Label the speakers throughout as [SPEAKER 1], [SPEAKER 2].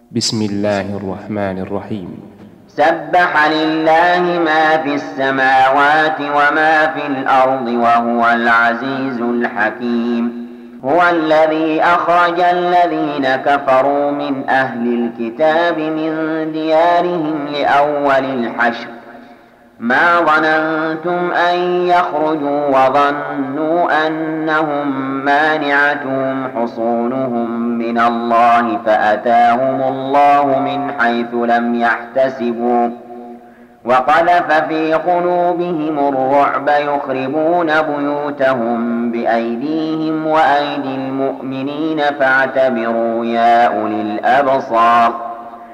[SPEAKER 1] بسم الله الرحمن الرحيم.
[SPEAKER 2] سبح لله ما في السماوات وما في الأرض وهو العزيز الحكيم. هو الذي أخرج الذين كفروا من أهل الكتاب من ديارهم لأول الحشر ما ظننتم أن يخرجوا وظنوا أنهم مانعتهم حصونهم من الله فأتاهم الله من حيث لم يحتسبوا وقذف في قلوبهم الرعب يخربون بيوتهم بأيديهم وأيدي المؤمنين فاعتبروا يا أولي الأبصار.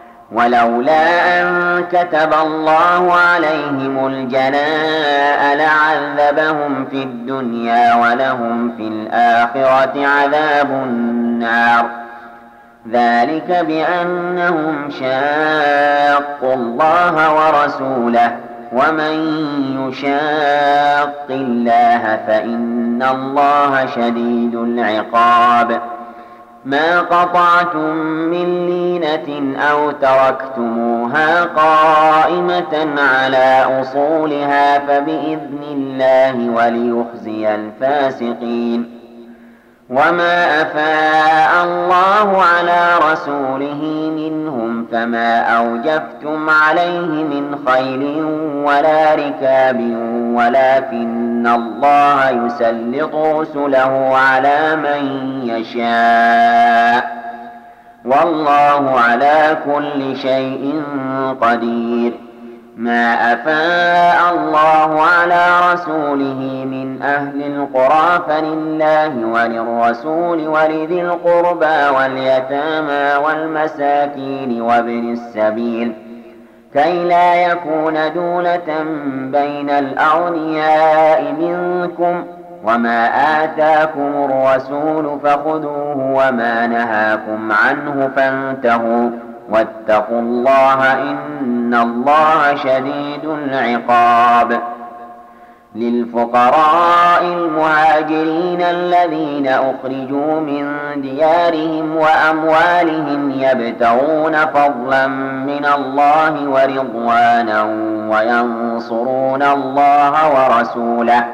[SPEAKER 2] ولولا أن كتب الله عليهم الجلاء لعذبهم في الدنيا ولهم في الآخرة عذاب النار. ذلك بأنهم شاقوا الله ورسوله ومن يشاق الله فإن الله شديد العقاب. ما قطعتم من لينة أو تركتموها قائمة على أصولها فبإذن الله وليخزي الفاسقين. وما أفاء الله على رسوله منهم فما أوجفتم عليه من خيل ولا ركاب ولكن الله يسلط رسله على من يشاء والله على كل شيء قدير. ما أفاء الله على رسوله من أهل القرى فلله وللرسول ولذي القربى واليتامى والمساكين وابن السبيل كي لا يكون دولة بين الأغنياء منكم. وما آتاكم الرسول فخذوه وما نهاكم عنه فانتهوا واتقوا الله إن الله شديد العقاب. للفقراء المهاجرين الذين أخرجوا من ديارهم وأموالهم يبتغون فضلا من الله ورضوانا وينصرون الله ورسوله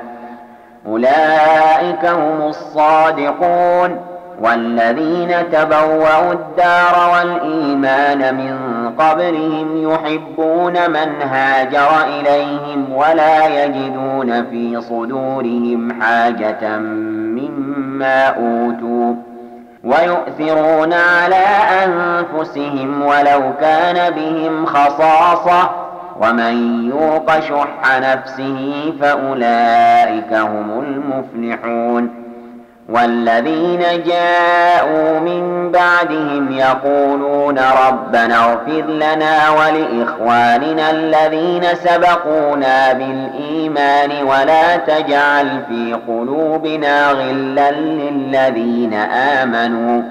[SPEAKER 2] أولئك هم الصادقون. والذين تبوأوا الدار والإيمان من قبلهم يحبون من هاجر إليهم ولا يجدون في صدورهم حاجة مما أوتوا ويؤثرون على أنفسهم ولو كان بهم خصاصة ومن يوق شح نفسه فأولئك هم المفلحون. والذين جاءوا من بعدهم يقولون ربنا اغفر لنا ولإخواننا الذين سبقونا بالإيمان ولا تجعل في قلوبنا غلا للذين آمنوا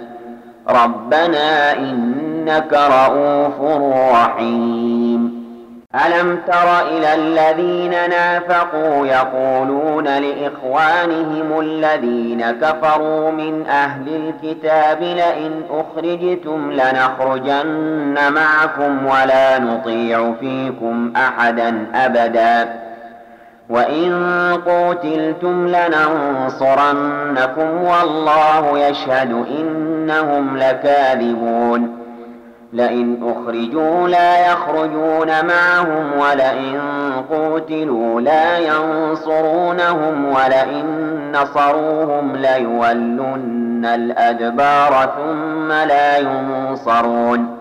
[SPEAKER 2] ربنا إنك رؤوف رحيم. ألم تر إلى الذين نافقوا يقولون لإخوانهم الذين كفروا من أهل الكتاب لئن أخرجتم لنخرجن معكم ولا نطيع فيكم أحدا أبدا وإن قتلتم لننصرنكم والله يشهد إنهم لكاذبون. لئن أخرجوا لا يخرجون معهم ولئن قتلوا لا ينصرونهم ولئن نصروهم ليولن الأدبار ثم لا ينصرون.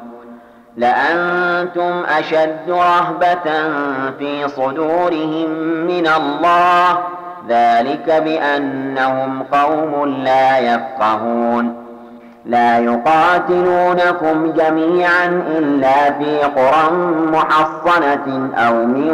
[SPEAKER 2] لأنتم أشد رهبة في صدورهم من الله ذلك بأنهم قوم لا يفقهون. لا يقاتلونكم جميعا إلا في قرى محصنة أو من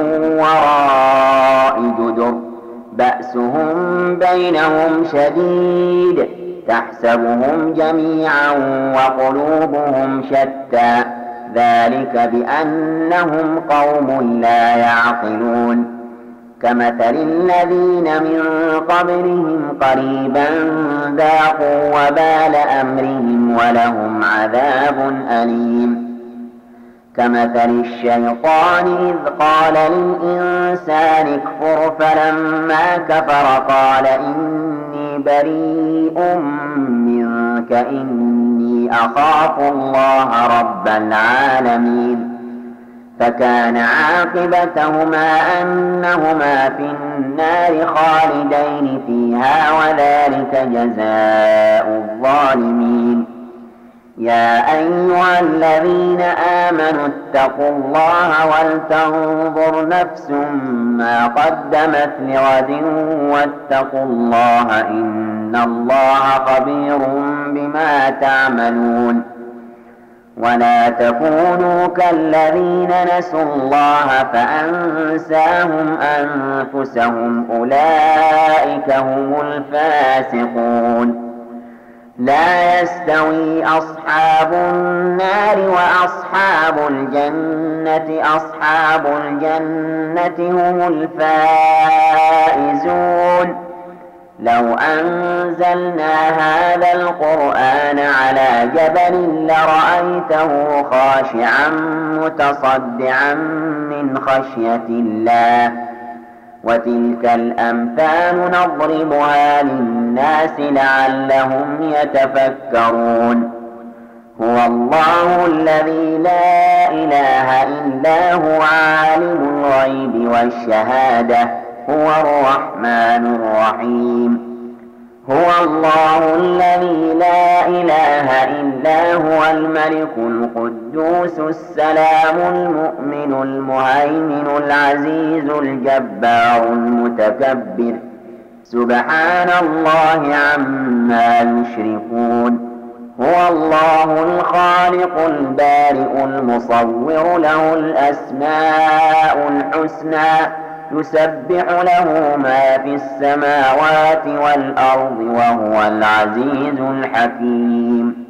[SPEAKER 2] وراء جدر بأسهم بينهم شديد تحسبهم جميعا وقلوبهم شتى ذلك بأنهم قوم لا يعقلون. كمثل الذين من قبلهم قريبا ذاقوا وبال أمرهم ولهم عذاب أليم كمثل الشيطان إذ قال للإنسان اكفر فلما كفر قال إني بريء منك إني أخاف الله رب العالمين فكان عاقبتهما أنهما في النار خالدين فيها وذلك جزاء الظالمين يا أيها الذين آمنوا اتقوا الله ولتنظر نفس ما قدمت لغد واتقوا الله إن الله خبير بما تعملون ولا تكونوا كالذين نسوا الله فأنساهم أنفسهم أولئك هم الفاسقون لا يستوي أصحاب النار وأصحاب الجنة أصحاب الجنة هم الفائزون لو أنزلنا هذا القرآن على جبل لرأيته خاشعا متصدعا من خشية الله وتلك الأمثال نضربها للناس لعلهم يتفكرون هو الله الذي لا إله إلا هو عالم الغيب والشهادة هو الرحمن الرحيم هو الله الذي لا إله إلا هو الملك القدوس السلام المؤمن المهيمن العزيز الجبار المتكبر سبحان الله عما يشركون هو الله الخالق البارئ المصور له الأسماء الحسنى يسبح له ما في السماوات والأرض وهو العزيز الحكيم